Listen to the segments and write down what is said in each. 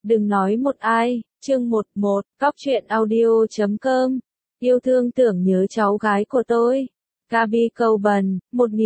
Đừng nói một ai, chương 11, cóc truyện audio.com. Yêu thương tưởng nhớ cháu gái của tôi. Gaby Coben,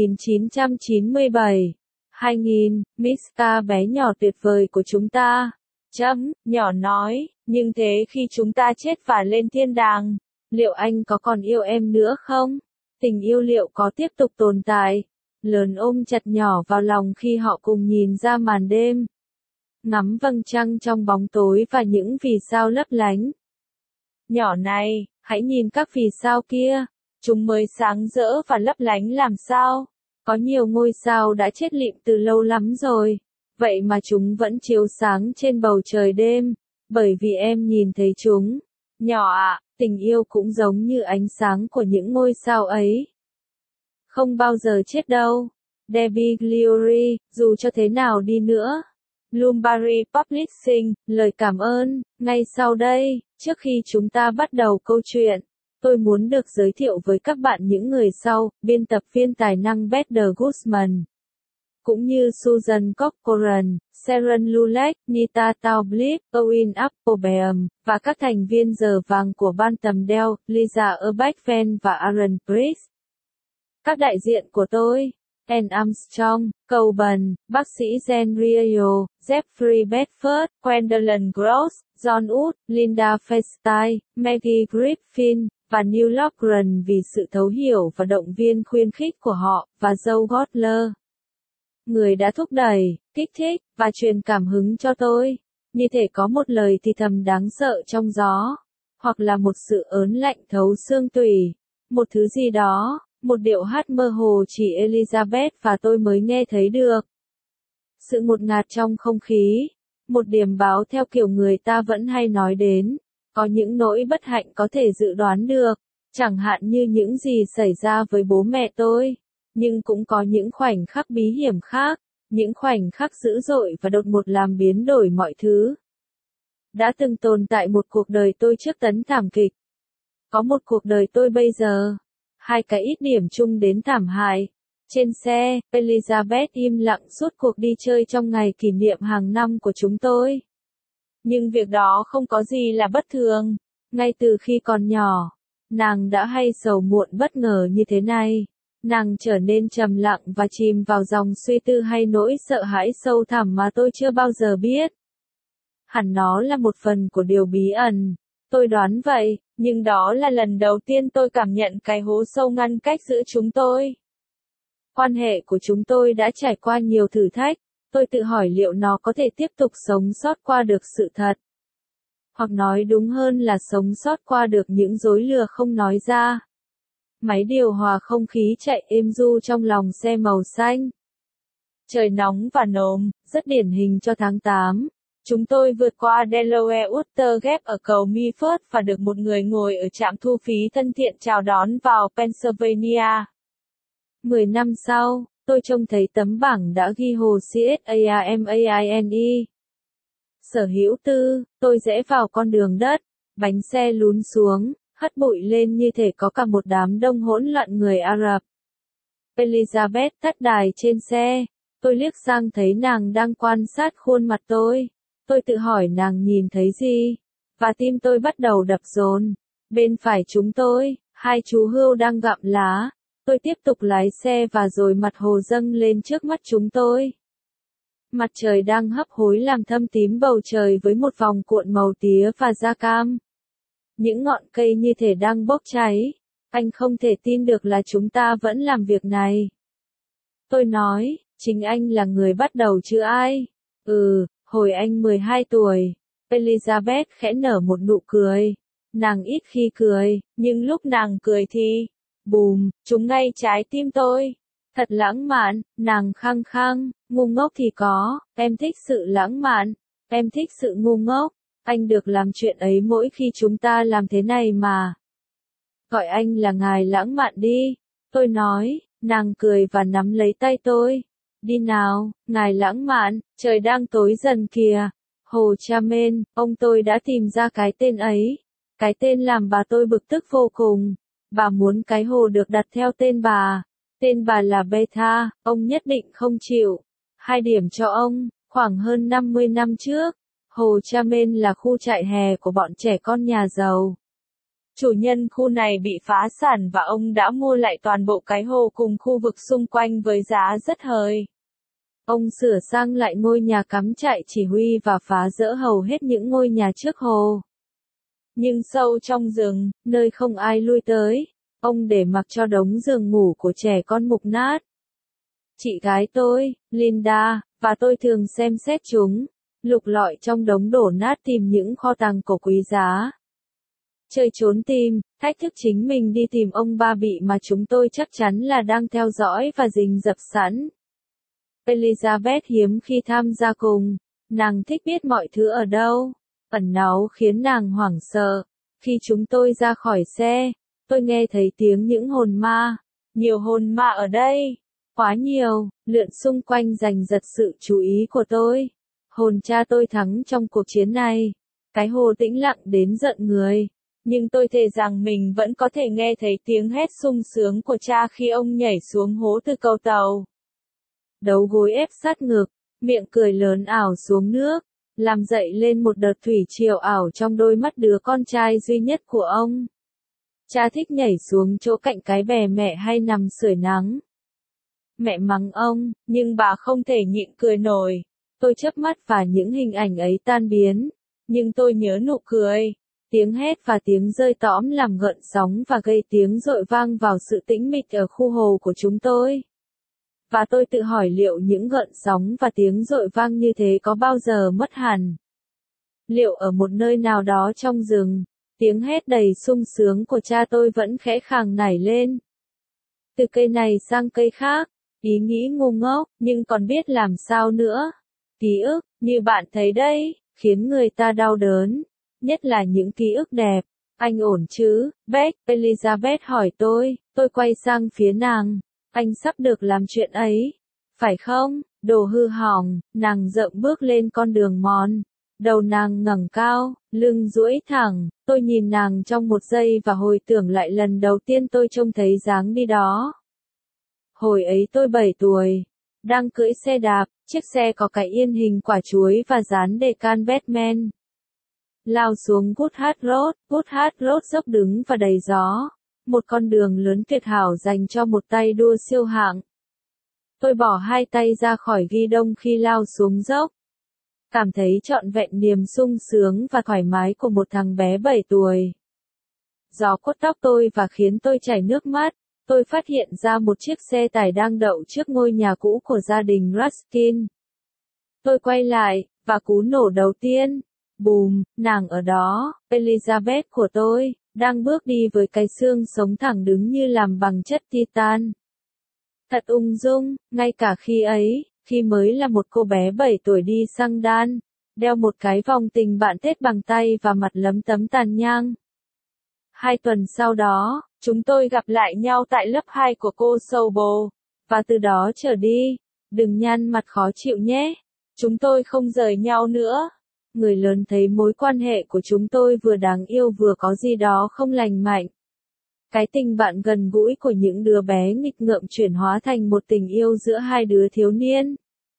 1997. 2000, Miss K bé nhỏ tuyệt vời của chúng ta. Nhỏ nói, nhưng thế khi chúng ta chết và lên thiên đàng, liệu anh có còn yêu em nữa không? Tình yêu liệu có tiếp tục tồn tại? Lớn ôm chặt nhỏ vào lòng khi họ cùng nhìn ra màn đêm. Ngắm vầng trăng trong bóng tối và những vì sao lấp lánh. Nhỏ này, hãy nhìn các vì sao kia. Chúng mới sáng rỡ và lấp lánh làm sao? Có nhiều ngôi sao đã chết lịm từ lâu lắm rồi. Vậy mà chúng vẫn chiếu sáng trên bầu trời đêm. Bởi vì em nhìn thấy chúng. Nhỏ ạ, tình yêu cũng giống như ánh sáng của những ngôi sao ấy. Không bao giờ chết đâu. Debbie Gliory, dù cho thế nào đi nữa. Bloomsbury Publishing, lời cảm ơn. Ngay sau đây, trước khi chúng ta bắt đầu câu chuyện, tôi muốn được giới thiệu với các bạn những người sau, biên tập viên tài năng Heather Guzman, cũng như Susan Corcoran, Sharon Lulek, Nita Taublip, Owen Applebaum, và các thành viên giờ vàng của ban tầm đeo, Lisa Erbachven và Aaron Priest. Các đại diện của tôi: Anne Armstrong, Coben, bác sĩ Jen Rio, Jeffrey Bedford, Gwendolyn Gross, John Wood, Linda Feinstein, Maggie Griffin, và Neil Loughran vì sự thấu hiểu và động viên khuyến khích của họ, và Joe Gottler, người đã thúc đẩy, kích thích, và truyền cảm hứng cho tôi. Như thể có một lời thì thầm đáng sợ trong gió, hoặc là một sự ớn lạnh thấu xương tủy, một thứ gì đó. Một điệu hát mơ hồ chỉ Elizabeth và tôi mới nghe thấy được. Sự ngột ngạt trong không khí. Một điểm báo theo kiểu người ta vẫn hay nói đến. Có những nỗi bất hạnh có thể dự đoán được. Chẳng hạn như những gì xảy ra với bố mẹ tôi. Nhưng cũng có những khoảnh khắc bí hiểm khác. Những khoảnh khắc dữ dội và đột ngột làm biến đổi mọi thứ. Đã từng tồn tại một cuộc đời tôi trước tấn thảm kịch. Có một cuộc đời tôi bây giờ. Hai cái ít điểm chung đến thảm hại. Trên xe, Elizabeth im lặng suốt cuộc đi chơi trong ngày kỷ niệm hàng năm của chúng tôi. Nhưng việc đó không có gì là bất thường. Ngay từ khi còn nhỏ, nàng đã hay sầu muộn bất ngờ như thế này. Nàng trở nên trầm lặng và chìm vào dòng suy tư hay nỗi sợ hãi sâu thẳm mà tôi chưa bao giờ biết. Hẳn nó là một phần của điều bí ẩn. Tôi đoán vậy, nhưng đó là lần đầu tiên tôi cảm nhận cái hố sâu ngăn cách giữa chúng tôi. Quan hệ của chúng tôi đã trải qua nhiều thử thách, tôi tự hỏi liệu nó có thể tiếp tục sống sót qua được sự thật. Hoặc nói đúng hơn là sống sót qua được những dối lừa không nói ra. Máy điều hòa không khí chạy êm ru trong lòng xe màu xanh. Trời nóng và nồm, rất điển hình cho tháng 8. Chúng tôi vượt qua Delaware Watergate ở cầu Milford và được một người ngồi ở trạm thu phí thân thiện chào đón vào Pennsylvania. 10 năm sau, tôi trông thấy tấm bảng đã ghi hồ CSARMAINE. Sở hữu tư, tôi rẽ vào con đường đất, bánh xe lún xuống, hất bụi lên như thể có cả một đám đông hỗn loạn người Ả Rập. Elizabeth tắt đài trên xe, tôi liếc sang thấy nàng đang quan sát khuôn mặt tôi. Tôi tự hỏi nàng nhìn thấy gì, và tim tôi bắt đầu đập dồn. Bên phải chúng tôi, hai chú hươu đang gặm lá. Tôi tiếp tục lái xe và rồi mặt hồ dâng lên trước mắt chúng tôi. Mặt trời đang hấp hối làm thâm tím bầu trời với một vòng cuộn màu tía và da cam. Những ngọn cây như thể đang bốc cháy. Anh không thể tin được là chúng ta vẫn làm việc này. Tôi nói, chính anh là người bắt đầu chứ ai? Hồi anh 12 tuổi, Elizabeth khẽ nở một nụ cười. Nàng ít khi cười, nhưng lúc nàng cười thì, bùm, trúng ngay trái tim tôi. Thật lãng mạn, nàng khăng khăng, ngu ngốc thì có, em thích sự lãng mạn, em thích sự ngu ngốc. Anh được làm chuyện ấy mỗi khi chúng ta làm thế này mà. Gọi anh là ngài lãng mạn đi, tôi nói, nàng cười và nắm lấy tay tôi. Đi nào, ngài lãng mạn, trời đang tối dần kìa. Hồ Charmaine, ông tôi đã tìm ra cái tên ấy. Cái tên làm bà tôi bực tức vô cùng. Bà muốn cái hồ được đặt theo tên bà. Tên bà là Beta, ông nhất định không chịu. 2 điểm cho ông, khoảng hơn 50 năm trước. Hồ Chamen là khu trại hè của bọn trẻ con nhà giàu. Chủ nhân khu này bị phá sản và ông đã mua lại toàn bộ cái hồ cùng khu vực xung quanh với giá rất hời. Ông sửa sang lại ngôi nhà cắm trại chỉ huy và phá dỡ hầu hết những ngôi nhà trước hồ. Nhưng sâu trong rừng, nơi không ai lui tới, ông để mặc cho đống giường ngủ của trẻ con mục nát. Chị gái tôi, Linda, và tôi thường xem xét chúng, lục lọi trong đống đổ nát tìm những kho tàng cổ quý giá. Chơi trốn tìm, thách thức chính mình đi tìm ông ba bị mà chúng tôi chắc chắn là đang theo dõi và rình rập sẵn. Elizabeth hiếm khi tham gia cùng, nàng thích biết mọi thứ ở đâu. Ẩn náu khiến nàng hoảng sợ. Khi chúng tôi ra khỏi xe, tôi nghe thấy tiếng những hồn ma. Nhiều hồn ma ở đây. Quá nhiều, lượn xung quanh giành giật sự chú ý của tôi. Hồn cha tôi thắng trong cuộc chiến này. Cái hồ tĩnh lặng đến giận người. Nhưng tôi thề rằng mình vẫn có thể nghe thấy tiếng hét sung sướng của cha khi ông nhảy xuống hố từ cầu tàu. Đầu gối ép sát ngực, miệng cười lớn ảo xuống nước, làm dậy lên một đợt thủy triều ảo trong đôi mắt đứa con trai duy nhất của ông. Cha thích nhảy xuống chỗ cạnh cái bè mẹ hay nằm sưởi nắng. Mẹ mắng ông, nhưng bà không thể nhịn cười nổi. Tôi chớp mắt và những hình ảnh ấy tan biến. Nhưng tôi nhớ nụ cười. Tiếng hét và tiếng rơi tõm làm gợn sóng và gây tiếng dội vang vào sự tĩnh mịch ở khu hồ của chúng tôi. Và tôi tự hỏi liệu những gợn sóng và tiếng dội vang như thế có bao giờ mất hẳn? Liệu ở một nơi nào đó trong rừng, tiếng hét đầy sung sướng của cha tôi vẫn khẽ khàng nảy lên? Từ cây này sang cây khác, ý nghĩ ngu ngốc, nhưng còn biết làm sao nữa? Ký ức, như bạn thấy đấy, khiến người ta đau đớn. Nhất là những ký ức đẹp. Anh ổn chứ, Beck? Elizabeth hỏi tôi quay sang phía nàng. Anh sắp được làm chuyện ấy. Phải không? Đồ hư hỏng, nàng dậm bước lên con đường mòn. Đầu nàng ngẩng cao, lưng duỗi thẳng, tôi nhìn nàng trong một giây và hồi tưởng lại lần đầu tiên tôi trông thấy dáng đi đó. Hồi ấy tôi 7 tuổi, đang cưỡi xe đạp, chiếc xe có cái yên hình quả chuối và dán đề can Batman. Lao xuống Woodhart Road dốc đứng và đầy gió. Một con đường lớn tuyệt hảo dành cho một tay đua siêu hạng. Tôi bỏ hai tay ra khỏi ghi đông khi lao xuống dốc. Cảm thấy trọn vẹn niềm sung sướng và thoải mái của một thằng bé 7 tuổi. Gió quất tóc tôi và khiến tôi chảy nước mắt. Tôi phát hiện ra một chiếc xe tải đang đậu trước ngôi nhà cũ của gia đình Ruskin. Tôi quay lại, và cú nổ đầu tiên. Bùm, nàng ở đó, Elizabeth của tôi, đang bước đi với cái xương sống thẳng đứng như làm bằng chất titan. Thật ung dung, ngay cả khi ấy, khi mới là một cô bé 7 tuổi đi xăng đan, đeo một cái vòng tình bạn Tết bằng tay và mặt lấm tấm tàn nhang. 2 tuần sau đó, chúng tôi gặp lại nhau tại lớp 2 của cô Sobel, và từ đó trở đi, đừng nhăn mặt khó chịu nhé, chúng tôi không rời nhau nữa. Người lớn thấy mối quan hệ của chúng tôi vừa đáng yêu vừa có gì đó không lành mạnh. Cái tình bạn gần gũi của những đứa bé nghịch ngợm chuyển hóa thành một tình yêu giữa hai đứa thiếu niên.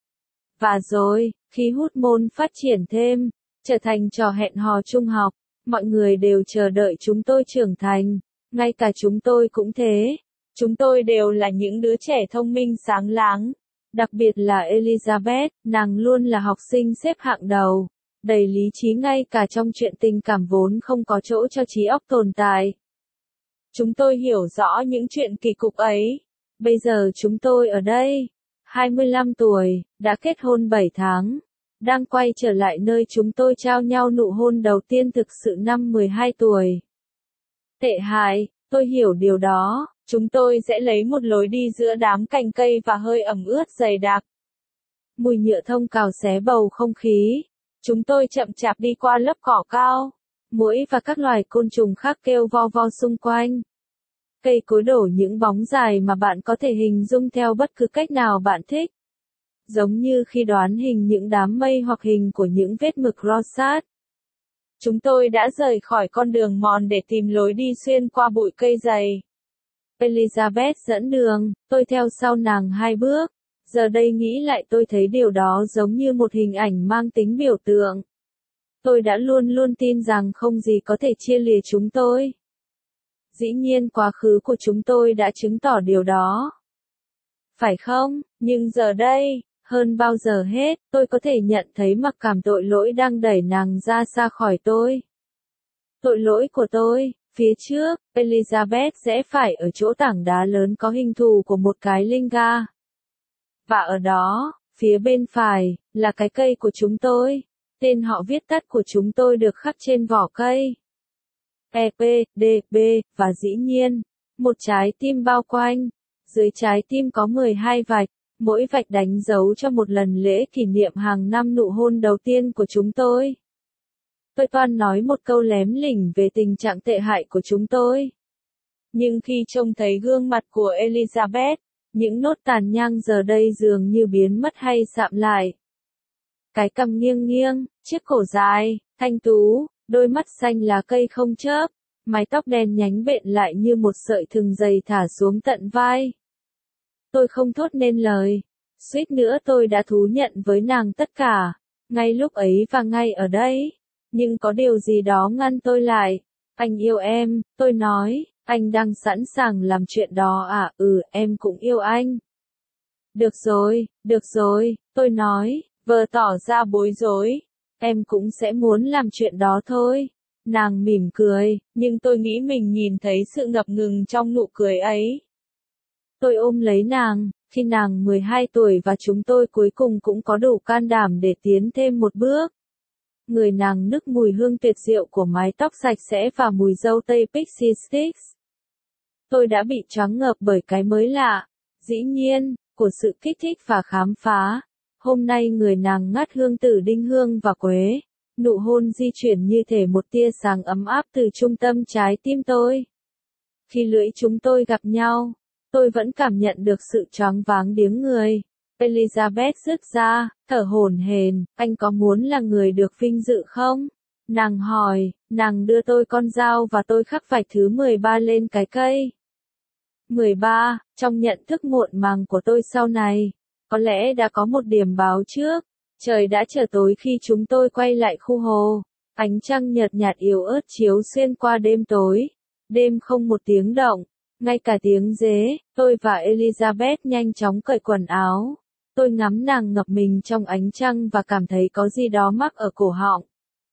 Và rồi, khi hormone phát triển thêm, trở thành trò hẹn hò trung học, mọi người đều chờ đợi chúng tôi trưởng thành, ngay cả chúng tôi cũng thế. Chúng tôi đều là những đứa trẻ thông minh sáng láng. Đặc biệt là Elizabeth, nàng luôn là học sinh xếp hạng đầu. Đầy lý trí ngay cả trong chuyện tình cảm vốn không có chỗ cho trí óc tồn tại. Chúng tôi hiểu rõ những chuyện kỳ cục ấy. Bây giờ chúng tôi ở đây, 25 tuổi, đã kết hôn 7 tháng, đang quay trở lại nơi chúng tôi trao nhau nụ hôn đầu tiên thực sự năm 12 tuổi. Tệ hại, tôi hiểu điều đó, chúng tôi sẽ lấy một lối đi giữa đám cành cây và hơi ẩm ướt dày đặc. Mùi nhựa thông cào xé bầu không khí. Chúng tôi chậm chạp đi qua lớp cỏ cao. Muỗi và các loài côn trùng khác kêu vo vo xung quanh. Cây cối đổ những bóng dài mà bạn có thể hình dung theo bất cứ cách nào bạn thích. Giống như khi đoán hình những đám mây hoặc hình của những vết mực Rorschach. Chúng tôi đã rời khỏi con đường mòn để tìm lối đi xuyên qua bụi cây dày. Elizabeth dẫn đường, tôi theo sau nàng 2 bước. Giờ đây nghĩ lại tôi thấy điều đó giống như một hình ảnh mang tính biểu tượng. Tôi đã luôn luôn tin rằng không gì có thể chia lìa chúng tôi. Dĩ nhiên quá khứ của chúng tôi đã chứng tỏ điều đó. Phải không? Nhưng giờ đây, hơn bao giờ hết, tôi có thể nhận thấy mặc cảm tội lỗi đang đẩy nàng ra xa khỏi tôi. Tội lỗi của tôi, phía trước, Elizabeth sẽ phải ở chỗ tảng đá lớn có hình thù của một cái linga. Và ở đó, phía bên phải, là cái cây của chúng tôi. Tên họ viết tắt của chúng tôi được khắc trên vỏ cây. EPDB, và dĩ nhiên, một trái tim bao quanh. Dưới trái tim có 12 vạch, mỗi vạch đánh dấu cho một lần lễ kỷ niệm hàng năm nụ hôn đầu tiên của chúng tôi. Tôi toan nói một câu lém lỉnh về tình trạng tệ hại của chúng tôi. Nhưng khi trông thấy gương mặt của Elizabeth, những nốt tàn nhang giờ đây dường như biến mất hay sạm lại. Cái cằm nghiêng nghiêng, chiếc cổ dài, thanh tú, đôi mắt xanh lá cây không chớp, mái tóc đen nhánh bện lại như một sợi thừng dày thả xuống tận vai. Tôi không thốt nên lời. Suýt nữa tôi đã thú nhận với nàng tất cả, ngay lúc ấy và ngay ở đây. Nhưng có điều gì đó ngăn tôi lại. Anh yêu em, tôi nói, anh đang sẵn sàng làm chuyện đó à? Em cũng yêu anh. Được rồi, tôi nói, vờ tỏ ra bối rối. Em cũng sẽ muốn làm chuyện đó thôi. Nàng mỉm cười, nhưng tôi nghĩ mình nhìn thấy sự ngập ngừng trong nụ cười ấy. Tôi ôm lấy nàng, khi nàng 12 tuổi và chúng tôi cuối cùng cũng có đủ can đảm để tiến thêm một bước. Người nàng nức mùi hương tuyệt diệu của mái tóc sạch sẽ và mùi dâu tây Pixie Sticks. Tôi đã bị choáng ngợp bởi cái mới lạ, dĩ nhiên, của sự kích thích và khám phá. Hôm nay người nàng ngát hương tử đinh hương và quế. Nụ hôn di chuyển như thể một tia sáng ấm áp từ trung tâm trái tim tôi. Khi lưỡi chúng tôi gặp nhau, tôi vẫn cảm nhận được sự choáng váng điếng người. Elizabeth rứt ra, thở hổn hển, anh có muốn là người được vinh dự không? Nàng hỏi, nàng đưa tôi con dao và tôi khắc vạch thứ 13 lên cái cây. 13, trong nhận thức muộn màng của tôi sau này, có lẽ đã có một điểm báo trước. Trời đã trở tối khi chúng tôi quay lại khu hồ. Ánh trăng nhợt nhạt yếu ớt chiếu xuyên qua đêm tối. Đêm không một tiếng động, ngay cả tiếng dế. Tôi và Elizabeth nhanh chóng cởi quần áo. Tôi ngắm nàng ngập mình trong ánh trăng và cảm thấy có gì đó mắc ở cổ họng.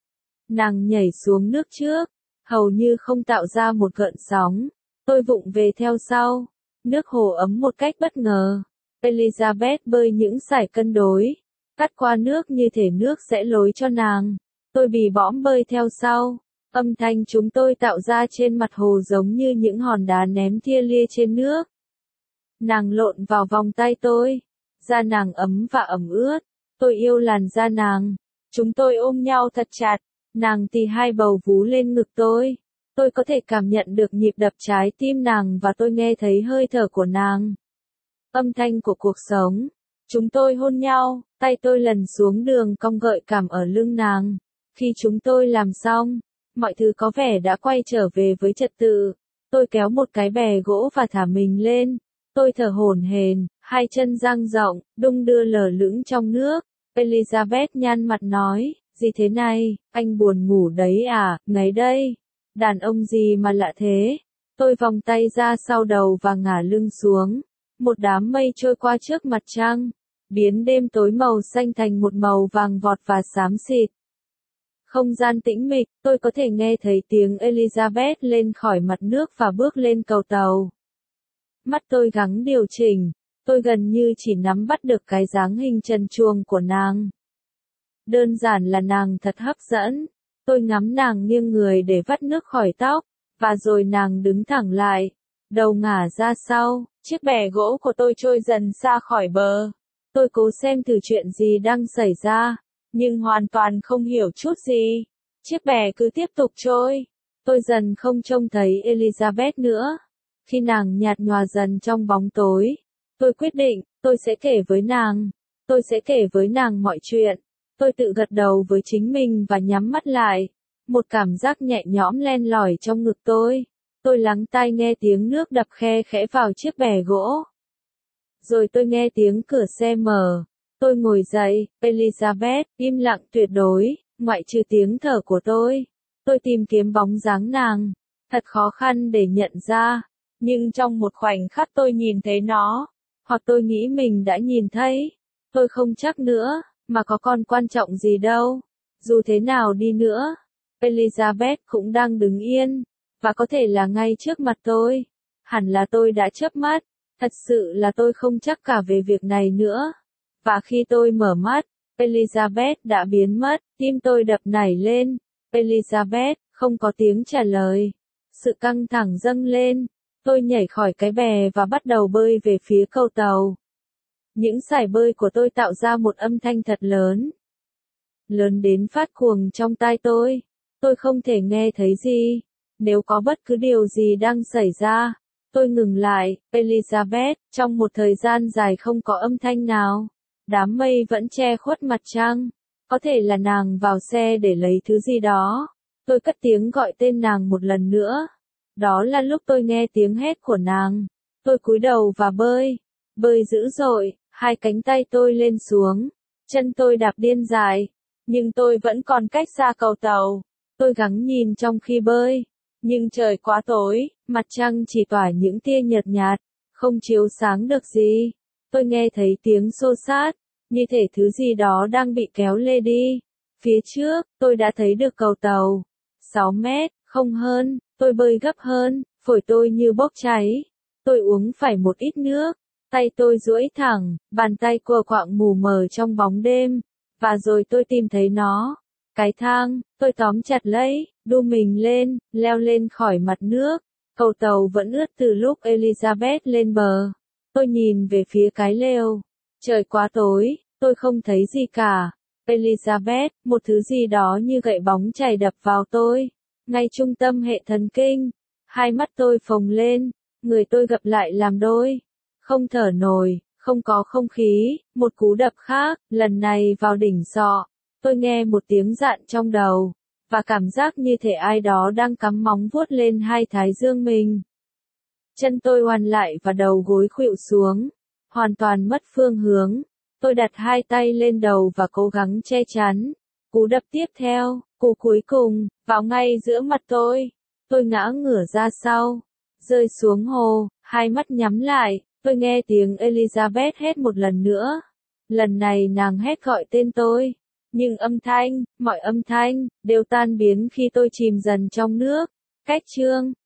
Nàng nhảy xuống nước trước, hầu như không tạo ra một gợn sóng. Tôi vụng về theo sau. Nước hồ ấm một cách bất ngờ. Elizabeth bơi những sải cân đối. Cắt qua nước như thể nước sẽ lối cho nàng. Tôi bì bõm bơi theo sau. Âm thanh chúng tôi tạo ra trên mặt hồ giống như những hòn đá ném tia lia trên nước. Nàng lộn vào vòng tay tôi. Da nàng ấm và ẩm ướt. Tôi yêu làn da nàng. Chúng tôi ôm nhau thật chặt. Nàng tì hai bầu vú lên ngực tôi. Tôi có thể cảm nhận được nhịp đập trái tim nàng và tôi nghe thấy hơi thở của nàng. Âm thanh của cuộc sống. Chúng tôi hôn nhau, tay tôi lần xuống đường cong gợi cảm ở lưng nàng. Khi chúng tôi làm xong, mọi thứ có vẻ đã quay trở về với trật tự. Tôi kéo một cái bè gỗ và thả mình lên. Tôi thở hổn hển, hai chân dang rộng, đung đưa lờ lững trong nước. Elizabeth nhăn mặt nói, gì thế này, anh buồn ngủ đấy à, ngáy đây. Đàn ông gì mà lạ thế. Tôi vòng tay ra sau đầu và ngả lưng xuống. Một đám mây trôi qua trước mặt trăng, biến đêm tối màu xanh thành một màu vàng vọt và xám xịt. Không gian tĩnh mịch, tôi có thể nghe thấy tiếng Elizabeth lên khỏi mặt nước và bước lên cầu tàu. Mắt tôi gắng điều chỉnh, tôi gần như chỉ nắm bắt được cái dáng hình trần truồng của nàng. Đơn giản là nàng thật hấp dẫn. Tôi ngắm nàng nghiêng người để vắt nước khỏi tóc, và rồi nàng đứng thẳng lại, đầu ngả ra sau, chiếc bè gỗ của tôi trôi dần xa khỏi bờ. Tôi cố xem thử chuyện gì đang xảy ra, nhưng hoàn toàn không hiểu chút gì. Chiếc bè cứ tiếp tục trôi. Tôi dần không trông thấy Elizabeth nữa. Khi nàng nhạt nhòa dần trong bóng tối, tôi quyết định, tôi sẽ kể với nàng. Tôi sẽ kể với nàng mọi chuyện. Tôi tự gật đầu với chính mình và nhắm mắt lại. Một cảm giác nhẹ nhõm len lỏi trong ngực tôi. Tôi lắng tai nghe tiếng nước đập khe khẽ vào chiếc bè gỗ. Rồi tôi nghe tiếng cửa xe mở. Tôi ngồi dậy, Elizabeth, im lặng tuyệt đối, ngoại trừ tiếng thở của tôi. Tôi tìm kiếm bóng dáng nàng, thật khó khăn để nhận ra, nhưng trong một khoảnh khắc tôi nhìn thấy nó, hoặc tôi nghĩ mình đã nhìn thấy. Tôi không chắc nữa, mà có còn quan trọng gì đâu. Dù thế nào đi nữa, Elizabeth cũng đang đứng yên, và có thể là ngay trước mặt tôi. Hẳn là tôi đã chớp mắt, thật sự là tôi không chắc cả về việc này nữa. Và khi tôi mở mắt, Elizabeth đã biến mất, tim tôi đập nảy lên. Elizabeth, không có tiếng trả lời. Sự căng thẳng dâng lên, tôi nhảy khỏi cái bè và bắt đầu bơi về phía cầu tàu. Những sải bơi của tôi tạo ra một âm thanh thật lớn. Lớn đến phát cuồng trong tai tôi. Tôi không thể nghe thấy gì. Nếu có bất cứ điều gì đang xảy ra, tôi ngừng lại. Elizabeth, trong một thời gian dài không có âm thanh nào. Đám mây vẫn che khuất mặt trăng. Có thể là nàng vào xe để lấy thứ gì đó. Tôi cất tiếng gọi tên nàng một lần nữa. Đó là lúc tôi nghe tiếng hét của nàng. Tôi cúi đầu và bơi. Bơi dữ dội, hai cánh tay tôi lên xuống. Chân tôi đạp điên dài. Nhưng tôi vẫn còn cách xa cầu tàu. Tôi gắng nhìn trong khi bơi. Nhưng trời quá tối, mặt trăng chỉ tỏa những tia nhợt nhạt, không chiếu sáng được gì. Tôi nghe thấy tiếng xô xát, như thể thứ gì đó đang bị kéo lê đi. Phía trước, tôi đã thấy được cầu tàu. 6 mét, không hơn, tôi bơi gấp hơn, phổi tôi như bốc cháy. Tôi uống phải một ít nước, tay tôi duỗi thẳng, bàn tay quờ quạng mù mờ trong bóng đêm. Và rồi tôi tìm thấy nó. Cái thang, tôi tóm chặt lấy, đu mình lên, leo lên khỏi mặt nước. Cầu tàu vẫn ướt từ lúc Elizabeth lên bờ. Tôi nhìn về phía cái lều. Trời quá tối, tôi không thấy gì cả. Elizabeth, một thứ gì đó như gậy bóng chảy đập vào tôi. Ngay trung tâm hệ thần kinh. Hai mắt tôi phồng lên, người tôi gập lại làm đôi. Không thở nổi, không có không khí, một cú đập khác, lần này vào đỉnh sọ. Tôi nghe một tiếng dạn trong đầu, và cảm giác như thể ai đó đang cắm móng vuốt lên hai thái dương mình. Chân tôi oằn lại và đầu gối khuỵu xuống, hoàn toàn mất phương hướng. Tôi đặt hai tay lên đầu và cố gắng che chắn. Cú đập tiếp theo, cú cuối cùng, vào ngay giữa mặt tôi. Tôi ngã ngửa ra sau, rơi xuống hồ, hai mắt nhắm lại. Tôi nghe tiếng Elizabeth hét một lần nữa. Lần này nàng hét gọi tên tôi. Nhưng mọi âm thanh, đều tan biến khi tôi chìm dần trong nước. Cách chương